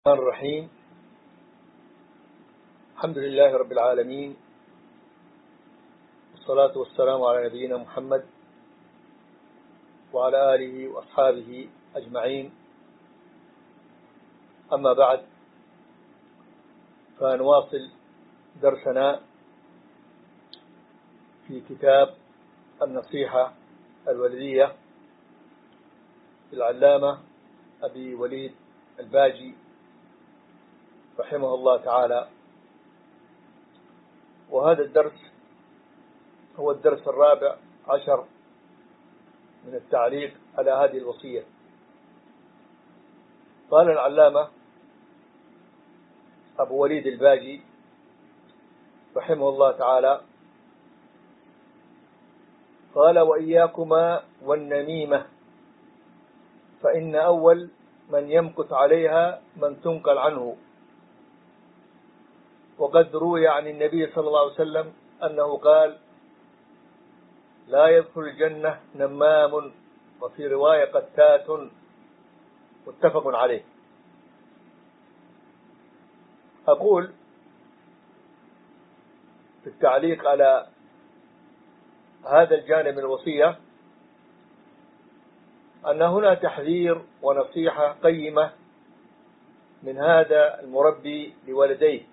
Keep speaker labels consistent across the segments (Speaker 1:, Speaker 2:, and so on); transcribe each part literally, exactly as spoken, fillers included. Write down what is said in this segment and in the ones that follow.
Speaker 1: الرحمن الرحيم. الحمد لله رب العالمين، والصلاة والسلام على نبينا محمد وعلى آله وأصحابه أجمعين. أما بعد، فنواصل درسنا في كتاب النصيحة الوالدية للعلامة أبي وليد الباجي رحمه الله تعالى. وهذا الدرس هو الدرس الرابع عشر من التعليق على هذه الوصية. قال العلامة أبو وليد الباجي رحمه الله تعالى، قال: وإياكما والنميمة، فإن أول من يمكث عليها من تنقل عنه. وقد روي عن النبي صلى الله عليه وسلم أنه قال: لا يدخل الجنة نمام، وفي رواية قتات، متفق عليه. أقول في التعليق على هذا الجانب من الوصية أن هنا تحذير ونصيحة قيمة من هذا المربي لولديه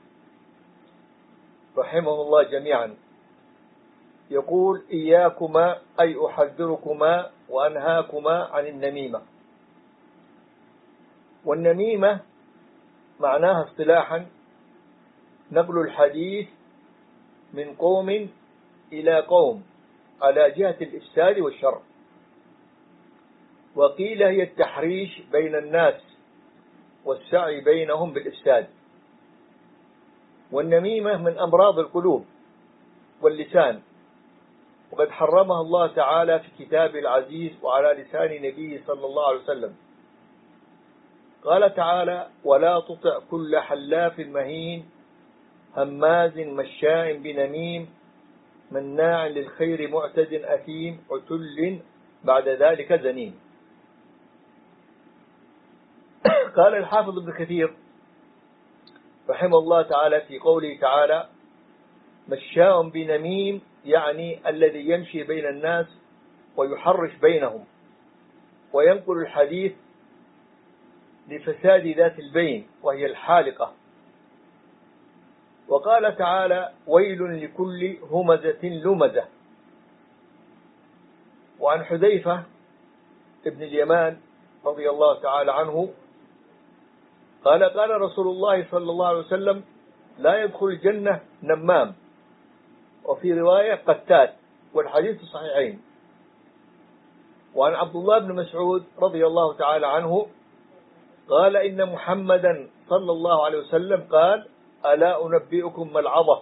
Speaker 1: رحمه الله جميعا. يقول: إياكما، أي أحذركما وأنهاكما عن النميمة. والنميمة معناها اصطلاحا نقل الحديث من قوم إلى قوم على جهة الإفساد والشر. وقيل هي التحريش بين الناس والسعي بينهم بالإفساد. والنميمة من أمراض القلوب واللسان، وقد حرمها الله تعالى في كتابه العزيز وعلى لسان نبيه صلى الله عليه وسلم. قال تعالى: ولا تطع كل حلاف مهين هماز مشاء بنميم مناع للخير معتد أثيم عتل بعد ذلك زنيم. قال الحافظ ابن كثير رحمه الله تعالى في قوله تعالى: مشاء بنميم، يعني الذي يمشي بين الناس ويحرش بينهم وينقل الحديث لفساد ذات البين وهي الحالقة. وقال تعالى: ويل لكل همزة لمزة. وعن حذيفة ابن اليمان رضي الله تعالى عنه قال: قال رسول الله صلى الله عليه وسلم: لا يدخل الجنة نمام، وفي رواية قتات، والحديث الصحيحين. وعن عبد الله بن مسعود رضي الله تعالى عنه قال: إن محمدا صلى الله عليه وسلم قال: ألا أنبئكم ما العظة؟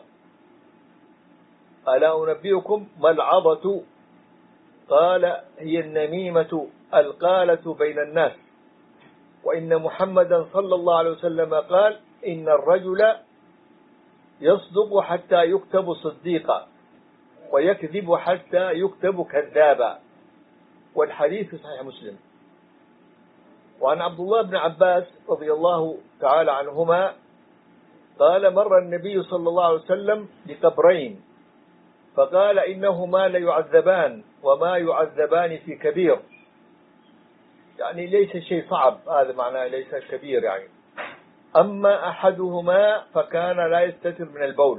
Speaker 1: ألا أنبئكم ما العظة؟ قال: هي النميمة القالة بين الناس. وإن محمدا صلى الله عليه وسلم قال: إن الرجل يصدق حتى يكتب صديقا، ويكذب حتى يكتب كذابا، والحديث صحيح مسلم. وعن عبد الله بن عباس رضي الله تعالى عنهما قال: مر النبي صلى الله عليه وسلم بقبرين فقال: إنهما ليعذبان وما يعذبان في كبير، يعني ليس شيء صعب، هذا معناه ليس كبير يعني. أما أحدهما فكان لا يستتر من البول،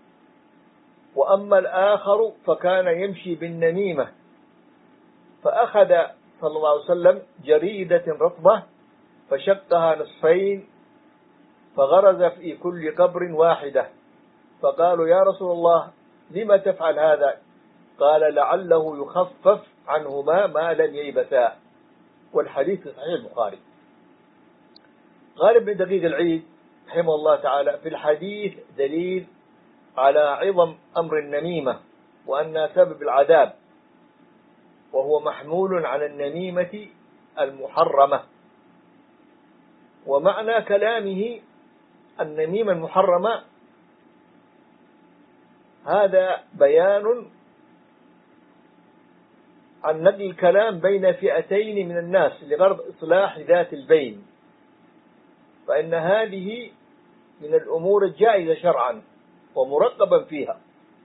Speaker 1: وأما الآخر فكان يمشي بالنميمة. فأخذ صلى الله عليه وسلم جريدة رطبة فشقها نصفين فغرز في كل قبر واحدة، فقالوا: يا رسول الله، لما تفعل هذا؟ قال: لعله يخفف عنهما ما لم ييبسا، والحديث صحيح البخاري. قال ابن دقيق العيد رحمه الله تعالى: في الحديث دليل على عظم أمر النميمة وأنها سبب العذاب، وهو محمول على النميمة المحرمة. ومعنى كلامه النميمة المحرمة هذا بيان عن نقل الكلام بين فئتين من الناس لغرض إصلاح ذات البين. فإن هذه من الأمور الجائزة شرعا ومرقبا فيها.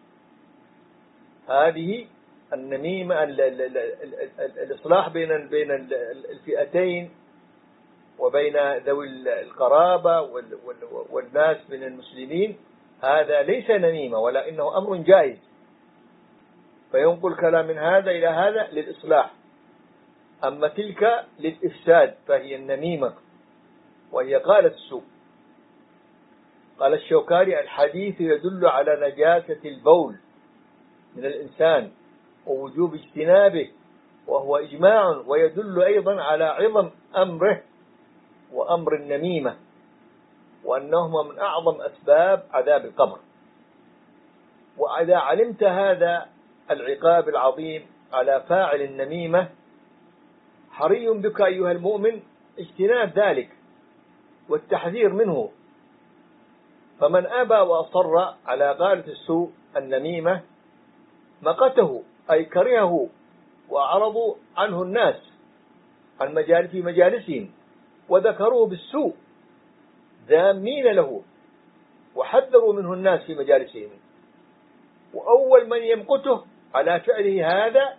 Speaker 1: هذه النميمة الإصلاح بين بين الفئتين وبين ذوي القرابة والناس من المسلمين، هذا ليس نميمة ولكنه أمر جائز، فينقل كلام من هذا إلى هذا للإصلاح. أما تلك للإفساد فهي النميمة، وهي قالت السوء. قال الشوكاني: الحديث يدل على نجاسة البول من الإنسان ووجوب اجتنابه، وهو إجماع، ويدل أيضا على عظم أمره وأمر النميمة، وأنهما من أعظم أسباب عذاب القبر. وإذا علمت هذا العقاب العظيم على فاعل النميمة، حري بك أيها المؤمن اجتناب ذلك والتحذير منه. فمن أبى وأصر على قالة السوء النميمة مقته، أي كرهه، وأعرضوا عنه الناس عن مجال في مجالسهم، وذكروه بالسوء ذامين له، وحذروا منه الناس في مجالسهم. وأول من يمقته على فعله هذا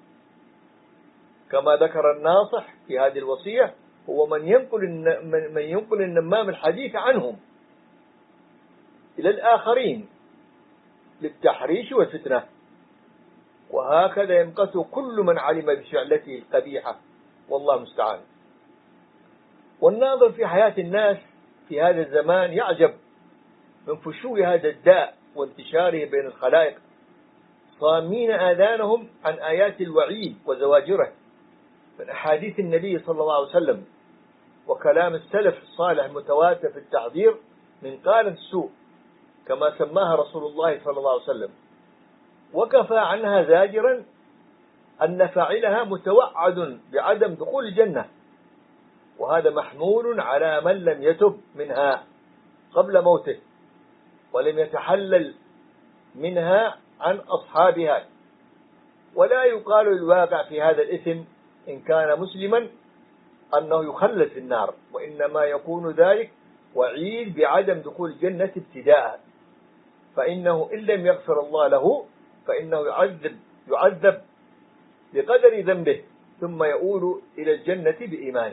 Speaker 1: كما ذكر الناصح في هذه الوصية هو من ينقل من ينقل النمام الحديث عنهم إلى الآخرين للتحريش والفتنة. وهكذا يمقت كل من علم بفعلته القبيحة، والله المستعان. والناظر في حياة الناس في هذا الزمان يعجب من فشو هذا الداء وانتشاره بين الخلائق، صامين آذانهم عن آيات الوعيد وزواجره من أحاديث النبي صلى الله عليه وسلم وكلام السلف الصالح المتواتر في التحذير من قالة السوء كما سماها رسول الله صلى الله عليه وسلم. وكفى عنها زاجرا أن فاعلها متوعد بعدم دخول الجنة، وهذا محمول على من لم يتب منها قبل موته ولم يتحلل منها عن أصحابها. ولا يقال الواقع في هذا الإثم إن كان مسلما أنه يخلد في النار، وإنما يكون ذلك وعيد بعدم دخول الجنة ابتداء، فإنه إن لم يغفر الله له فإنه يعذب يعذب بقدر ذنبه ثم يؤول إلى الجنة بإيمانه.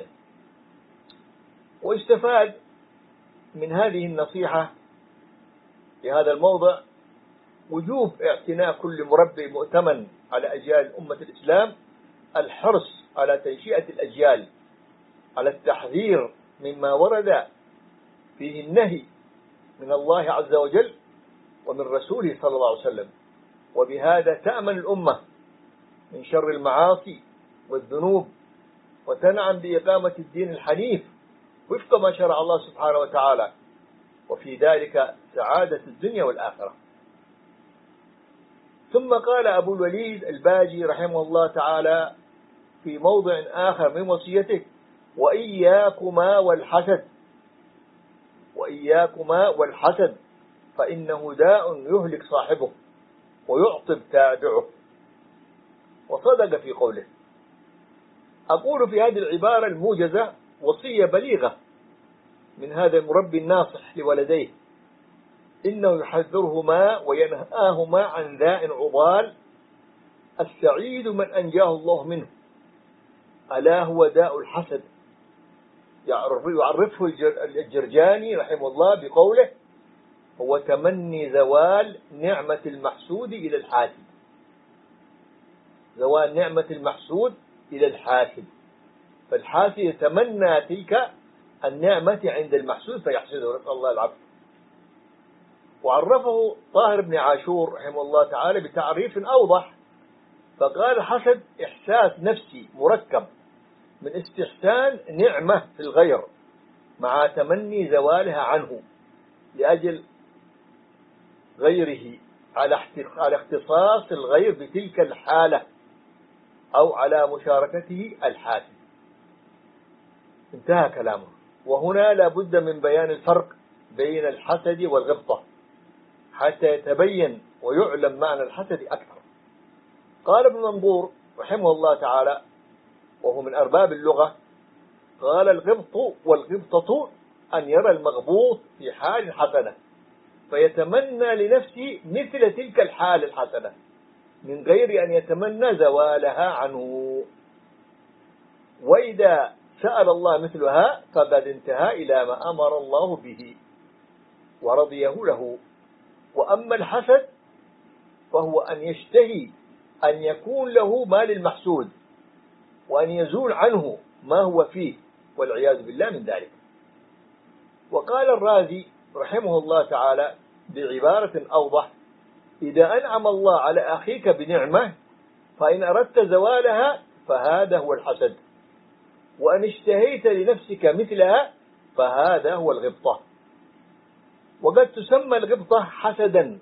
Speaker 1: واستفاد من هذه النصيحة في هذا الموضع وجوب اعتناء كل مربي مؤتمن على أجيال أمة الإسلام الحرص على تنشئة الأجيال على التحذير مما ورد فيه النهي من الله عز وجل ومن رسوله صلى الله عليه وسلم، وبهذا تأمن الأمة من شر المعاصي والذنوب وتنعم بإقامة الدين الحنيف وفق ما شرع الله سبحانه وتعالى، وفي ذلك سعادة الدنيا والآخرة. ثم قال أبو الوليد الباجي رحمه الله تعالى في موضع آخر من وصيته: وإياكما والحسد وإياكما والحسد فإنه داء يهلك صاحبه ويعطب تابعه. وصدق في قوله. أقول في هذه العبارة الموجزة وصية بليغة من هذا المربي الناصح لولديه، إنه يحذرهما وينهاهما عن داء عضال السعيد من أنجاه الله منه، ألا هو داء الحسد. يعرفه الجرجاني رحمه الله بقوله: هو تمني زوال نعمة المحسود إلى الحاسد. زوال نعمة المحسود إلى الحاسد، فالحاسد يتمنى تلك النعمة عند المحسود فيحسده، نسأل الله العفو. وعرفه طاهر بن عاشور رحمه الله تعالى بتعريف أوضح، فقال: حسد إحساس نفسي مركب من استحسان نعمة في الغير مع تمني زوالها عنه لأجل غيره، على اختصاص الغير بتلك الحالة أو على مشاركته الحاسد. انتهى كلامه. وهنا لا بد من بيان الفرق بين الحسد والغبطة حتى يتبين ويعلم معنى الحسد أكثر. قال ابن منظور رحمه الله تعالى وهو من أرباب اللغة، قال: الغبط والغبطة أن يرى المغبوط في حال حسنة فيتمنى لنفسه مثل تلك الحال الحسنة من غير أن يتمنى زوالها عنه. وإذا سأل الله مثلها فقد انتهى إلى ما أمر الله به ورضيه له. وأما الحسد فهو أن يشتهي أن يكون له ما للمحسود وأن يزول عنه ما هو فيه والعياذ بالله من ذلك. وقال الرازي رحمه الله تعالى بعبارة أوضح: إذا أنعم الله على أخيك بنعمة فإن أردت زوالها فهذا هو الحسد، وأن اشتهيت لنفسك مثلها فهذا هو الغبطة. وقد تسمى الغبطة حسدا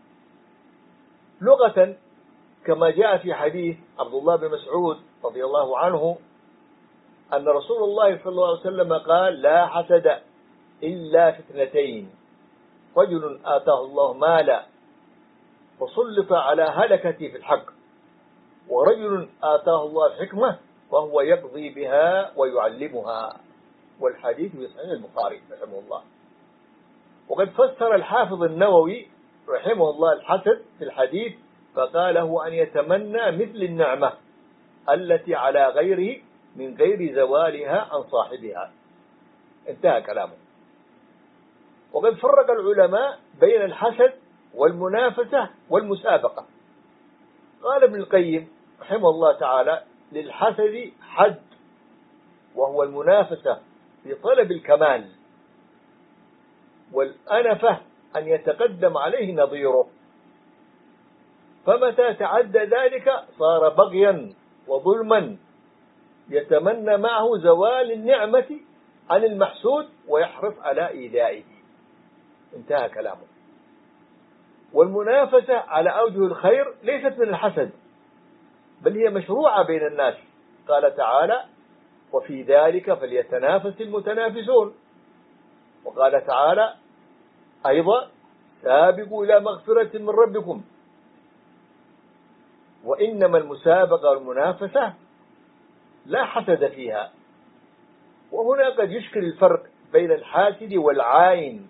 Speaker 1: لغة كما جاء في حديث عبد الله بن مسعود رضي الله عنه أن رسول الله صلى الله عليه وسلم قال: لا حسد إلا في اثنتين: رجل آتاه الله مالا فسلط على هلكته في الحق، ورجل آتاه الله الحكمة وهو يقضي بها ويعلمها. والحديث في صحيح البخاري رحمه الله. وقد فسر الحافظ النووي رحمه الله الحسد في الحديث فقال: هو أن يتمنى مثل النعمة التي على غيره من غير زوالها عن صاحبها. انتهى كلامه. وقد فرق العلماء بين الحسد والمنافسة والمسابقة. قال ابن القيم رحمه الله تعالى: للحسد حد، وهو المنافسة في طلب الكمال، والأنفة أن يتقدم عليه نظيره، فمتى تعدى ذلك صار بغيا وظلما يتمنى معه زوال النعمة عن المحسود ويحرص على إيذائه. انتهى كلامه. والمنافسة على أوجه الخير ليست من الحسد، بل هي مشروعة بين الناس. قال تعالى: وفي ذلك فليتنافس المتنافسون. وقال تعالى أيضا: سابقوا إلى مغفرة من ربكم. وإنما المسابقة والمنافسة لا حسد فيها. وهنا قد يشكل الفرق بين الحاسد والعاين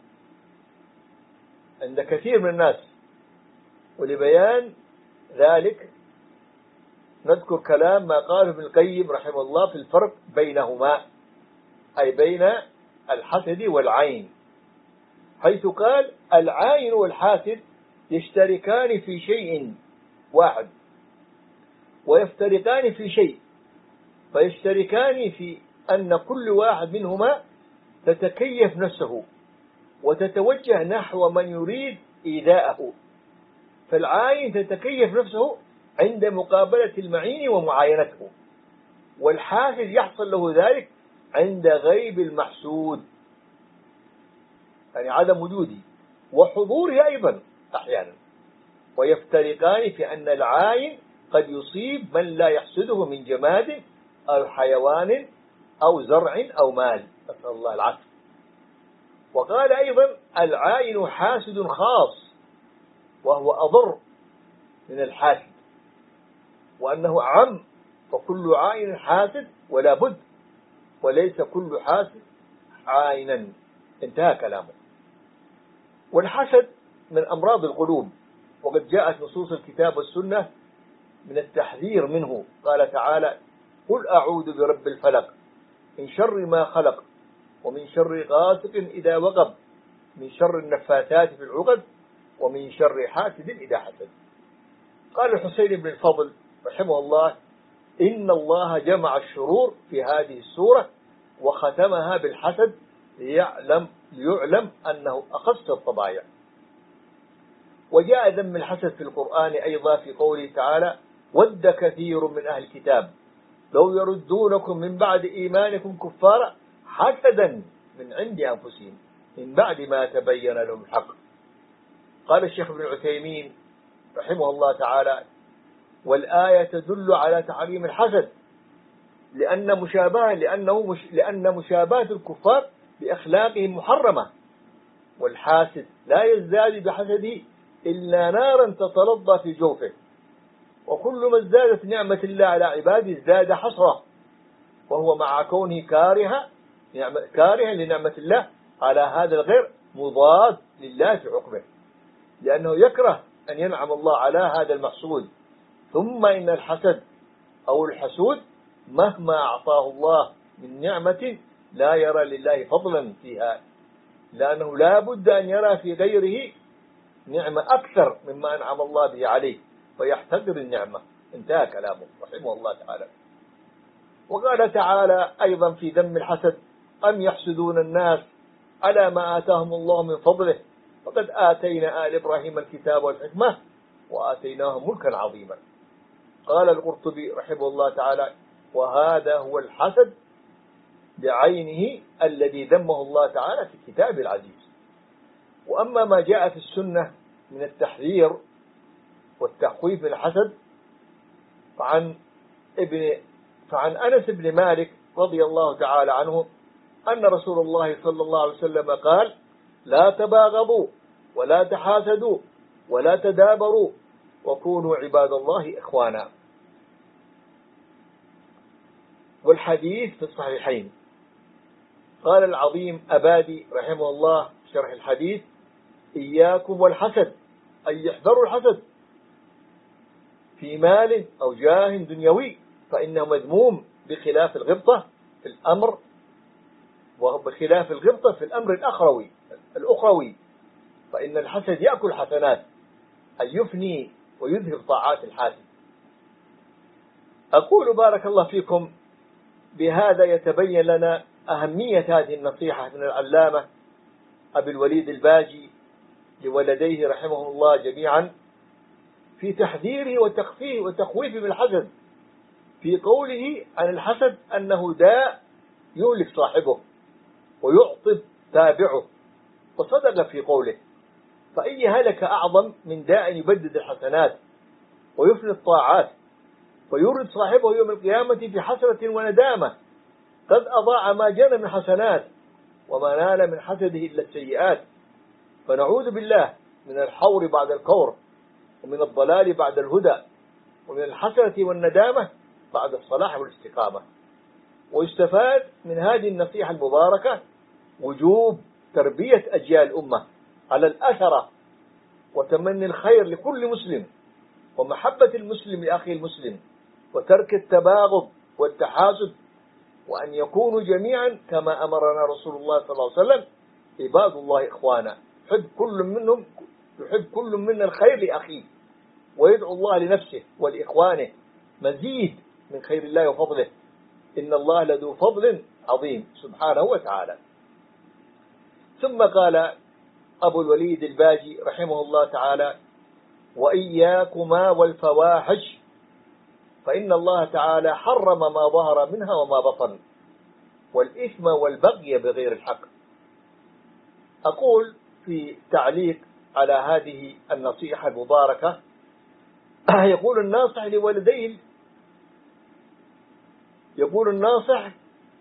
Speaker 1: عند كثير من الناس، ولبيان ذلك نذكر كلام ما قاله ابن القيم رحمه الله في الفرق بينهما، أي بين الحسد والعين، حيث قال: العاين والحاسد يشتركان في شيء واحد ويفترقان في شيء، فيشتركان في أن كل واحد منهما تتكيف نفسه وتتوجه نحو من يريد إيذاءه. فالعاين تتكيف نفسه عند مقابلة المعين ومعاينته، والحاسد يحصل له ذلك عند غيب المحسود، يعني عدم وجوده وحضوره أيضا أحيانا. ويفترقان في أن العاين قد يصيب من لا يحسده من جماد أو حيوان أو زرع أو مال، نسأل الله العافية. وقال أيضا: العاين حاسد خاص وهو أضر من الحاسد، وأنه عم، فكل عاين حاسد ولا بد، وليس كل حاسد عاينا. انتهى كلامه. والحسد من أمراض القلوب، وقد جاءت نصوص الكتاب والسنة من التحذير منه. قال تعالى: قل أعوذ برب الفلق من شر ما خلق ومن شر غاسق إذا وقب من شر النفاثات في العقد ومن شر حاسد إذا حسد. قال الحسين بن الفضل رحمه الله: إن الله جمع الشرور في هذه السورة وختمها بالحسد ليعلم, ليعلم أنه أخص الطبائع. وجاء ذم الحسد في القرآن أيضا في قوله تعالى: ود كثير من أهل الكتاب لو يردونكم من بعد إيمانكم كفارا حسدا من عند أنفسهم من بعد ما تبين لهم الحق. قال الشيخ ابن عثيمين رحمه الله تعالى: والآية تدل على تحريم الحسد لأن مشابهة لأنه مش لأن مشابهة الكفار بأخلاقهم محرمة، والحاسد لا يزداد بحسده إلا نارا تتلظى في جوفه، وكل ما ازدادت نعمة الله على عباده ازداد حسرة، وهو مع كونه كارها كارها لنعمة الله على هذا الغير مضاد لله في حكمه، لأنه يكره أن ينعم الله على هذا المحسود. ثم إن الحسد أو الحسود مهما أعطاه الله من نعمة لا يرى لله فضلا فيها، لأنه لا بد أن يرى في غيره نعمة أكثر مما أنعم الله به عليه فيحتقر النعمة. انتهى كلامه رحمه الله تعالى. وقال تعالى أيضا في ذم الحسد: أم يحسدون الناس على ما آتاهم الله من فضله فقد آتينا آل إبراهيم الكتاب والحكمة وآتيناهم ملكا عظيما. قال القرطبي رحمه الله تعالى: وهذا هو الحسد بعينه الذي ذمه الله تعالى في الكتاب العزيز. وأما ما جاء في السنة من التحذير والتخويف من الحسد فعن ابن فعن أنس بن مالك رضي الله تعالى عنه أن رسول الله صلى الله عليه وسلم قال: لا تباغضوا ولا تحاسدوا ولا تدابروا وكونوا عباد الله إخوانا. والحديث في الصحيحين. قال العظيم أبادي رحمه الله في شرح الحديث: إياكم والحسد، أي احذروا الحسد في مال أو جاه دنيوي، فإنه مذموم بخلاف الغبطة في الأمر وبخلاف الغبطة في الأمر الأخروي الأخروي فإن الحسد يأكل حسنات، أي يفني ويذهب طاعات الحاسد. أقول بارك الله فيكم بهذا يتبين لنا أهمية هذه النصيحة من العلامة أبي الوليد الباجي لولديه رحمه الله جميعا في تحذيره وتخفيه وتخويفه بالحسد، في قوله عن الحسد أنه داء يهلك صاحبه ويعطب تابعه، وصدق في قوله: فأي هلك أعظم من داء يبدد الحسنات ويفني الطاعات ويورد صاحبه يوم القيامة في حسرة وندامة قد أضاع ما جنى من حسنات وما نال من حسده إلا السيئات. فنعوذ بالله من الحور بعد الكور، ومن الضلال بعد الهدى، ومن الحسرة والندامة بعد الصلاح والاستقامة. ويستفاد من هذه النصيحة المباركة وجوب تربية أجيال الأمة على الأثرة وتمني الخير لكل مسلم ومحبة المسلم لأخيه المسلم وترك التباغض والتحاسد، وأن يكونوا جميعا كما أمرنا رسول الله صلى الله عليه وسلم عباد الله إخوانا، يحب كل منهم يحب كل منا الخير لأخيه ويدعو الله لنفسه ولإخوانه مزيد من خير الله وفضله، إن الله لذو فضل عظيم سبحانه وتعالى. ثم قال أبو الوليد الباجي رحمه الله تعالى: وإياكما والفواحش فإن الله تعالى حرم ما ظهر منها وما بطن والإثم والبغي بغير الحق. أقول في تعليق على هذه النصيحة المباركة: يقول الناصح لولديه يقول الناصح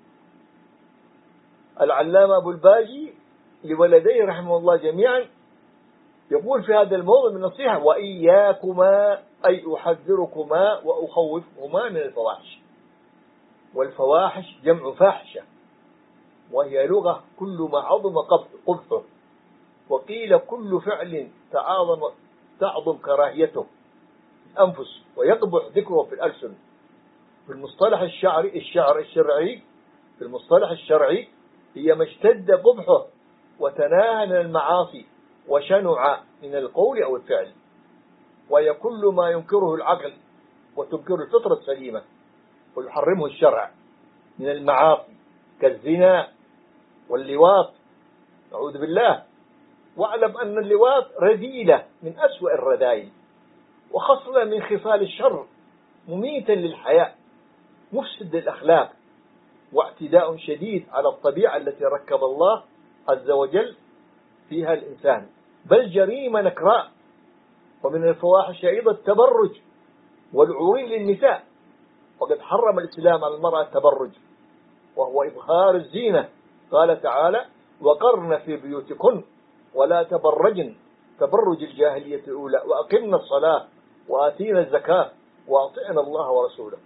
Speaker 1: العلامة أبو الباجي لولديه رحمه الله جميعا، يقول في هذا الموضوع من النصيحة: وإياكما، أي أحذركما وأخوفكما من الفواحش. والفواحش جمع فاحشة، وهي لغة كل ما عظم قبحه، وقيل كل فعل تعاظم تعظم كراهيته في الأنفس ويقبح ذكره في الألسن. في المصطلح الشعري الشعر الشرعي في المصطلح الشرعي هي ما اشتد قبحه وتناهى من المعاصي وشنع من القول أو الفعل، وهي كل ما ينكره العقل وتنكره الفطرة السليمة ويحرمه الشرع من المعاصي كالزنا واللواط، نعوذ بالله. واعلم أن اللواط رذيلة من أسوأ الرذائل وخصلة من خصال الشر، مميتا للحياة، مفسد للأخلاق، واعتداء شديد على الطبيعة التي ركب الله عز وجل فيها الإنسان، بل جريمة نكراء. ومن الفواحش أيضا التبرج والعورين للنساء، وقد حرم الإسلام على المرأة التبرج وهو إظهار الزينة. قال تعالى: وقرن في بيوتكن ولا تبرجن تبرج الجاهلية الأولى وأقمنا الصلاة وآتينا الزكاة وأطعنا الله ورسوله.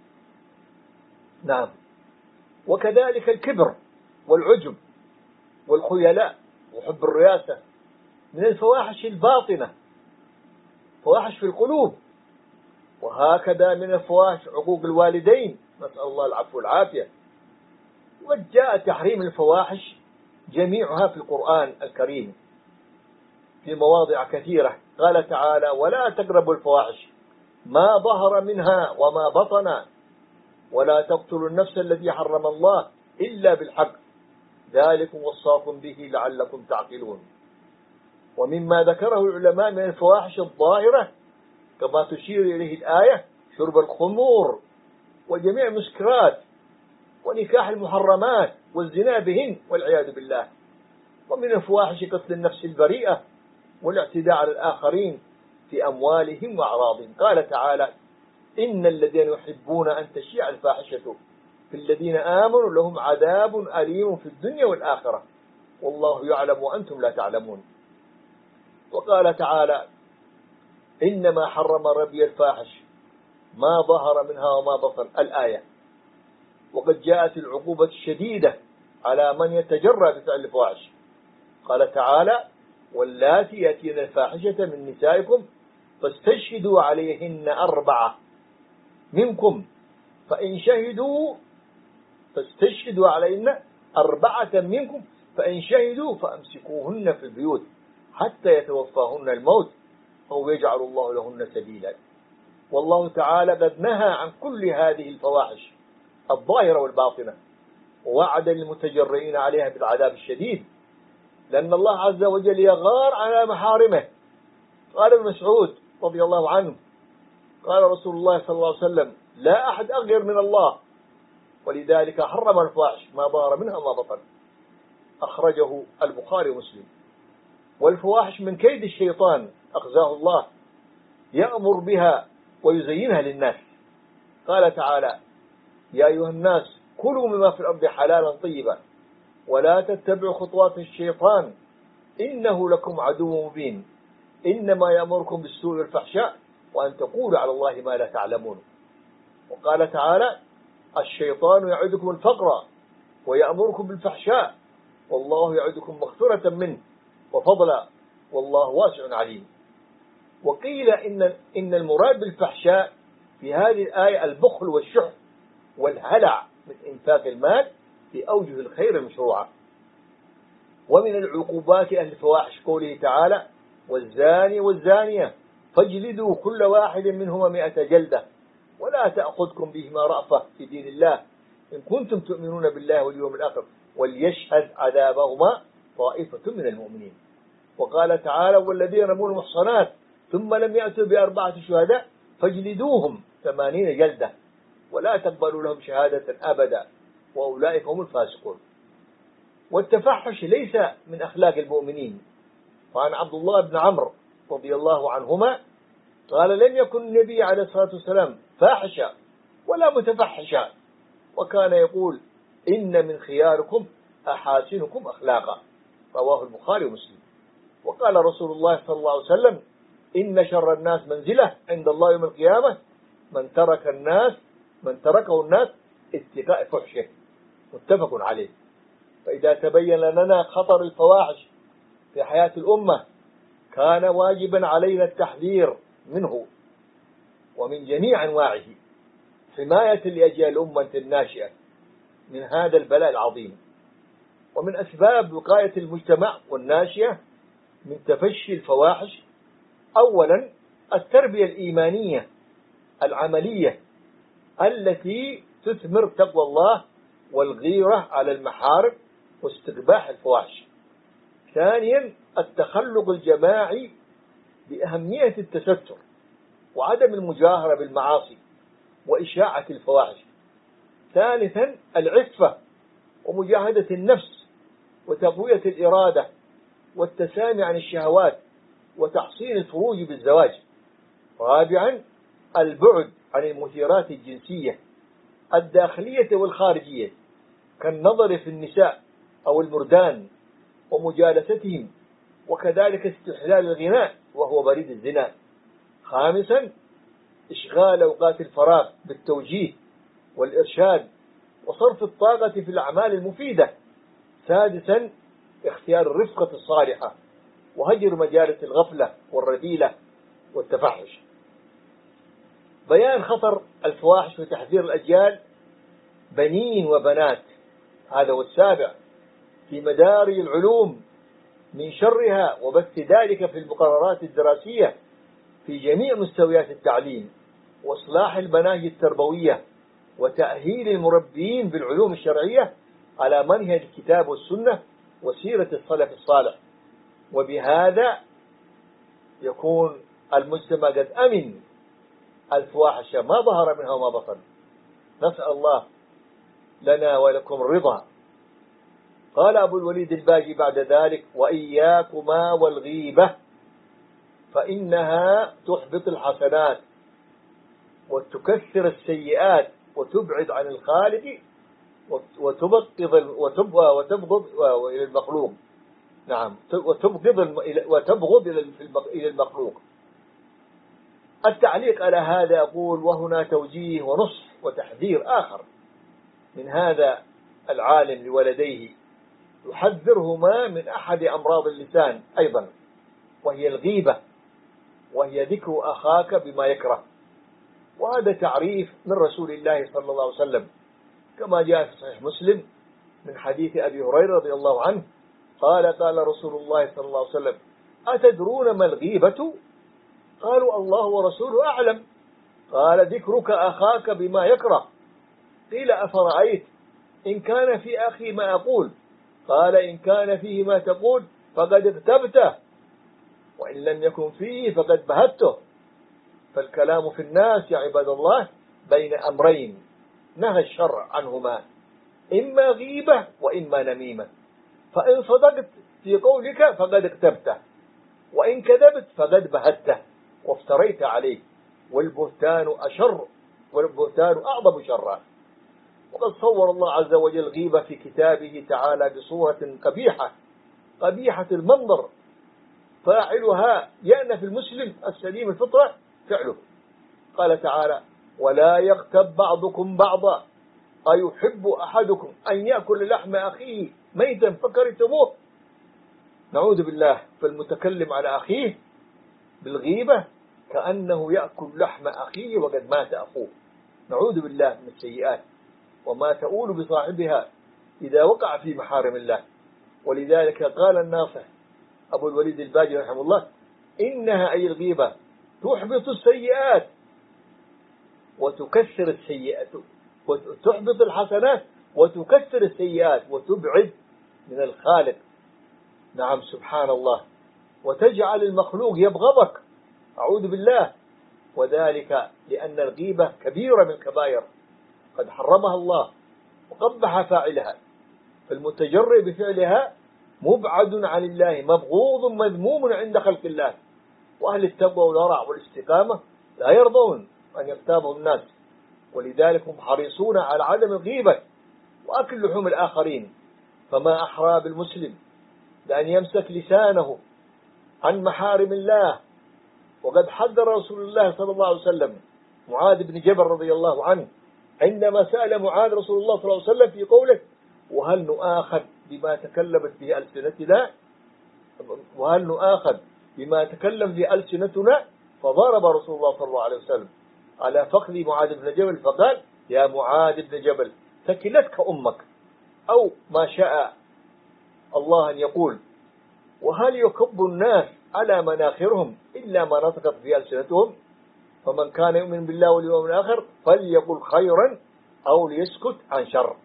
Speaker 1: نعم. وكذلك الكبر والعجب والخيلاء وحب الرياسة من الفواحش الباطنة، فواحش في القلوب. وهكذا من الفواحش عقوق الوالدين، نسأل الله العفو والعافية. وجاء تحريم الفواحش جميعها في القرآن الكريم في مواضع كثيرة. قال تعالى: ولا تقربوا الفواحش ما ظهر منها وما بطن ولا تقتلوا النفس التي حرم الله إلا بالحق ذلكم وصاكم به لعلكم تعقلون. ومما ذكره العلماء من الفواحش الظاهرة كما تشير إليه الآية شرب الخمور وجميع المسكرات ونكاح المحرمات والزنا بهن والعياذ بالله. ومن الفواحش قتل النفس البريئة والاعتداء على الآخرين في أموالهم وأعراضهم. قال تعالى: إن الذين يحبون أن تشيع الفاحشة في الذين آمنوا لهم عذاب أليم في الدنيا والآخرة والله يعلم وأنتم لا تعلمون. وقال تعالى: إنما حرم ربي الفاحش ما ظهر منها وما بطن الآية. وقد جاءت العقوبة الشديدة على من يتجرأ بفعل الفواحش. قال تعالى: واللاتي يأتين الفاحشة من نسائكم فاستشهدوا عليهن أربعة منكم فإن شهدوا فاستشهدوا عليهن أربعة منكم فإن شهدوا فأمسكوهن في البيوت حتى يتوفاهن الموت أو يجعل الله لهن سبيلا. والله تعالى قد نهى عن كل هذه الفواحش الظاهرة والباطنة ووعد للمتجرئين عليها بالعذاب الشديد، لأن الله عز وجل يغار على محارمه. قال ابن مسعود رضي الله عنه: قال رسول الله صلى الله عليه وسلم: لا أحد أغير من الله، ولذلك حرم الفواحش ما ظهر منها وما بطن. أخرجه البخاري ومسلم. والفواحش من كيد الشيطان أخزاه الله، يأمر بها ويزينها للناس. قال تعالى: يا أيها الناس كلوا مما في الأرض حلالا طيبا ولا تتبعوا خطوات الشيطان إنه لكم عدو مبين إنما يأمركم بالسوء والفحشاء وأن تقولوا على الله ما لا تعلمون. وقال تعالى: الشيطان يعدكم الفقر ويأمركم بالفحشاء والله يعدكم مغفرة منه وفضلا والله واسع عليم. وقيل إن إن المراد بالفحشاء في هذه الآية البخل والشح والهلع من إنفاق المال في أوجه الخير المشروعة. ومن العقوبات أهل الفواحش قوله تعالى: والزاني والزانية فاجلدوا كل واحد منهما مئة جلدة ولا تأخذكم بهما رأفة في دين الله إن كنتم تؤمنون بالله واليوم الآخر وليشهد عذابهما طائفة من المؤمنين. وقال تعالى: والذين يرمون المحصنات ثم لم يأتوا بأربعة شهداء فاجلدوهم ثمانين جلدة ولا تقبلوا لهم شهادة أبدا وأولئك هم الفاسقون. والتفحش ليس من أخلاق المؤمنين. وعن عبد الله بن عمرو رضي الله عنهما قال: لم يكن النبي عليه الصلاة والسلام فاحشا ولا متفحشا، وكان يقول: إن من خياركم أحاسنكم أخلاقا. رواه البخاري ومسلم. وقال رسول الله صلى الله عليه وسلم: إن شر الناس منزلة عند الله يوم القيامة من ترك الناس من تركه الناس اتقاء فحشه. متفق عليه. فإذا تبين لنا خطر الفواحش في حياة الأمة كان واجبا علينا التحذير منه ومن جميع أنواعه حماية لأجيال الأمة الناشئة من هذا البلاء العظيم. ومن أسباب وقاية المجتمع والناشئة من تفشي الفواحش أولا التربية الإيمانية العملية التي تثمر تقوى الله والغيرة على المحارم واستقباح الفواحش. ثانيا التخلق الجماعي بأهمية التستر وعدم المجاهرة بالمعاصي وإشاعة الفواحش. ثالثا العفة ومجاهدة النفس وتقوية الإرادة والتسامي عن الشهوات وتحصين الفروج بالزواج. رابعا البعد عن المثيرات الجنسية الداخلية والخارجية كالنظر في النساء أو المردان ومجالستهم، وكذلك استحلال الغناء وهو بريد الزنا. خامسا إشغال أوقات الفراغ بالتوجيه والإرشاد وصرف الطاقة في الأعمال المفيدة. سادسا اختيار الرفقة الصالحة وهجر مجالس الغفلة والرذيلة والتفحش. بيان خطر الفواحش وتحذير الأجيال بنين وبنات، هذا هو السابع في مدارج العلوم من شرها، وبث ذلك في المقررات الدراسية في جميع مستويات التعليم، وإصلاح المناهج التربوية، وتأهيل المربين بالعلوم الشرعية على منهج الكتاب والسنة وسيرة السلف الصالح. وبهذا يكون المجتمع قد أمن الفواحش ما ظهر منها وما بطن. نسأل الله لنا ولكم الرضا. قال أبو الوليد الباجي بعد ذلك: وإياكما والغيبة فإنها تحبط الحسنات وتكثر السيئات وتبعد عن الخالق وتبغض وتبغض إلى المخلوق. نعم، وتبغض وتبغض إلى المخلوق. التعليق على هذا أقول: وهنا توجيه ونصح وتحذير آخر من هذا العالم لولديه يحذرهما من أحد أمراض اللسان أيضا، وهي الغيبة، وهي ذكر أخاك بما يكره. وهذا تعريف من رسول الله صلى الله عليه وسلم كما جاء في صحيح مسلم من حديث أبي هريرة رضي الله عنه قال: قال رسول الله صلى الله عليه وسلم: أتدرون ما الغيبة؟ قالوا: الله ورسوله أعلم. قال: ذكرك أخاك بما يكره. قيل: أفرأيت إن كان في أخي ما أقول؟ قال: إن كان فيه ما تقول فقد اغتبته، وإن لم يكن فيه فقد بهته. فالكلام في الناس يا عباد الله بين أمرين نهى الشرع عنهما، إما غيبة وإما نميمة. فإن صدقت في قولك فقد اغتبته، وإن كذبت فقد بهته وافتريت عليه، والبهتان أشر، والبهتان أعظم شرا. وقد صور الله عز وجل الغيبة في كتابه تعالى بصورة قبيحة قبيحة المنظر، فاعلها يأنف المسلم السليم الفطرة فعله. قال تعالى: ولا يغتب بعضكم بعضا أيحب أحدكم أن يأكل لحم أخيه ميتا فكرهتموه. نعوذ بالله. فالمتكلم على أخيه بالغيبة كأنه يأكل لحم أخيه وقد مات أخوه. نعوذ بالله من السيئات وما تؤول بصاحبها إذا وقع في محارم الله. ولذلك قال الناصح أبو الوليد الباجي رحمه الله: إنها أي الغيبة تحبط السيئات وتكسر السيئات، وتحبط الحسنات وتكسر السيئات وتبعد من الخالق. نعم، سبحان الله. وتجعل المخلوق يبغضك. أعوذ بالله. وذلك لأن الغيبة كبيرة من الكبائر قد حرمها الله وقبح فاعلها، فالمتجرئ بفعلها مبعد عن الله، مبغوض مذموم عند خلق الله. وأهل التقوى والورع والاستقامة لا يرضون أن يغتابهم الناس، ولذلك هم حريصون على عدم الغيبة وأكل لحوم الآخرين. فما أحرى بالمسلم بأن يمسك لسانه عن محارم الله. وقد حذر رسول الله صلى الله عليه وسلم معاذ بن جبل رضي الله عنه عندما سأل معاذ رسول الله صلى الله عليه وسلم في قوله: وهل نؤاخذ بما تكلمت به ألسنتنا وهل نؤاخذ بما تكلم به ألسنتنا؟ فضرب رسول الله صلى الله عليه وسلم على فخذ معاذ بن جبل فقال: يا معاذ بن جبل ثكلتك أمك، أو ما شاء الله أن يقول: وهل يكب الناس على مناخرهم إلا ما نطقت به ألسنتهم؟ فمن كان يؤمن بالله واليوم الآخر فليقل خيرا أو ليسكت عن شر.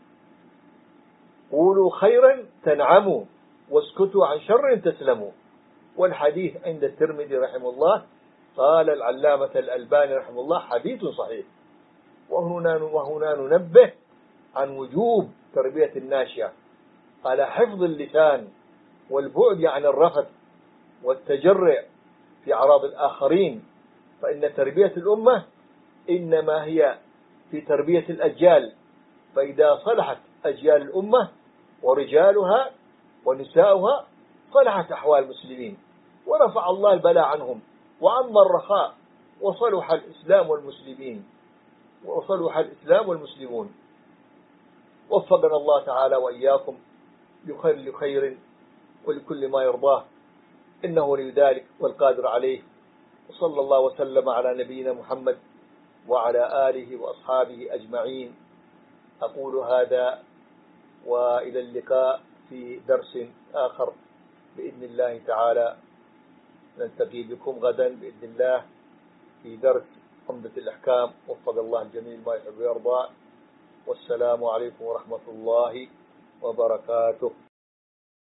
Speaker 1: قولوا خيرا تنعموا واسكتوا عن شر تسلموا. والحديث عند الترمذي رحمه الله. قال العلامة الألباني رحمه الله: حديث صحيح. وهنا, وهنا ننبه عن وجوب تربية الناشئة على حفظ اللسان والبعد عن الرفث والتجرع في أعراض الآخرين، فإن تربية الأمة إنما هي في تربية الأجيال. فإذا صلحت أجيال الأمة ورجالها ونساؤها صلحت أحوال المسلمين، ورفع الله البلاء عنهم وعم الرخاء، وصلح الإسلام والمسلمين وصلح الإسلام والمسلمون. وفقنا الله تعالى وإياكم لخير لخير ولكل ما يرضاه، إنه ولي ذلك والقادر عليه. وصلى الله وسلم على نبينا محمد وعلى آله وأصحابه أجمعين. أقول هذا وإلى اللقاء في درس آخر بإذن الله تعالى. نلتقي بكم غدا بإذن الله في درس عمدة الأحكام. وفق الله الجميع ما يحب ويرضى. والسلام عليكم ورحمة الله وبركاته.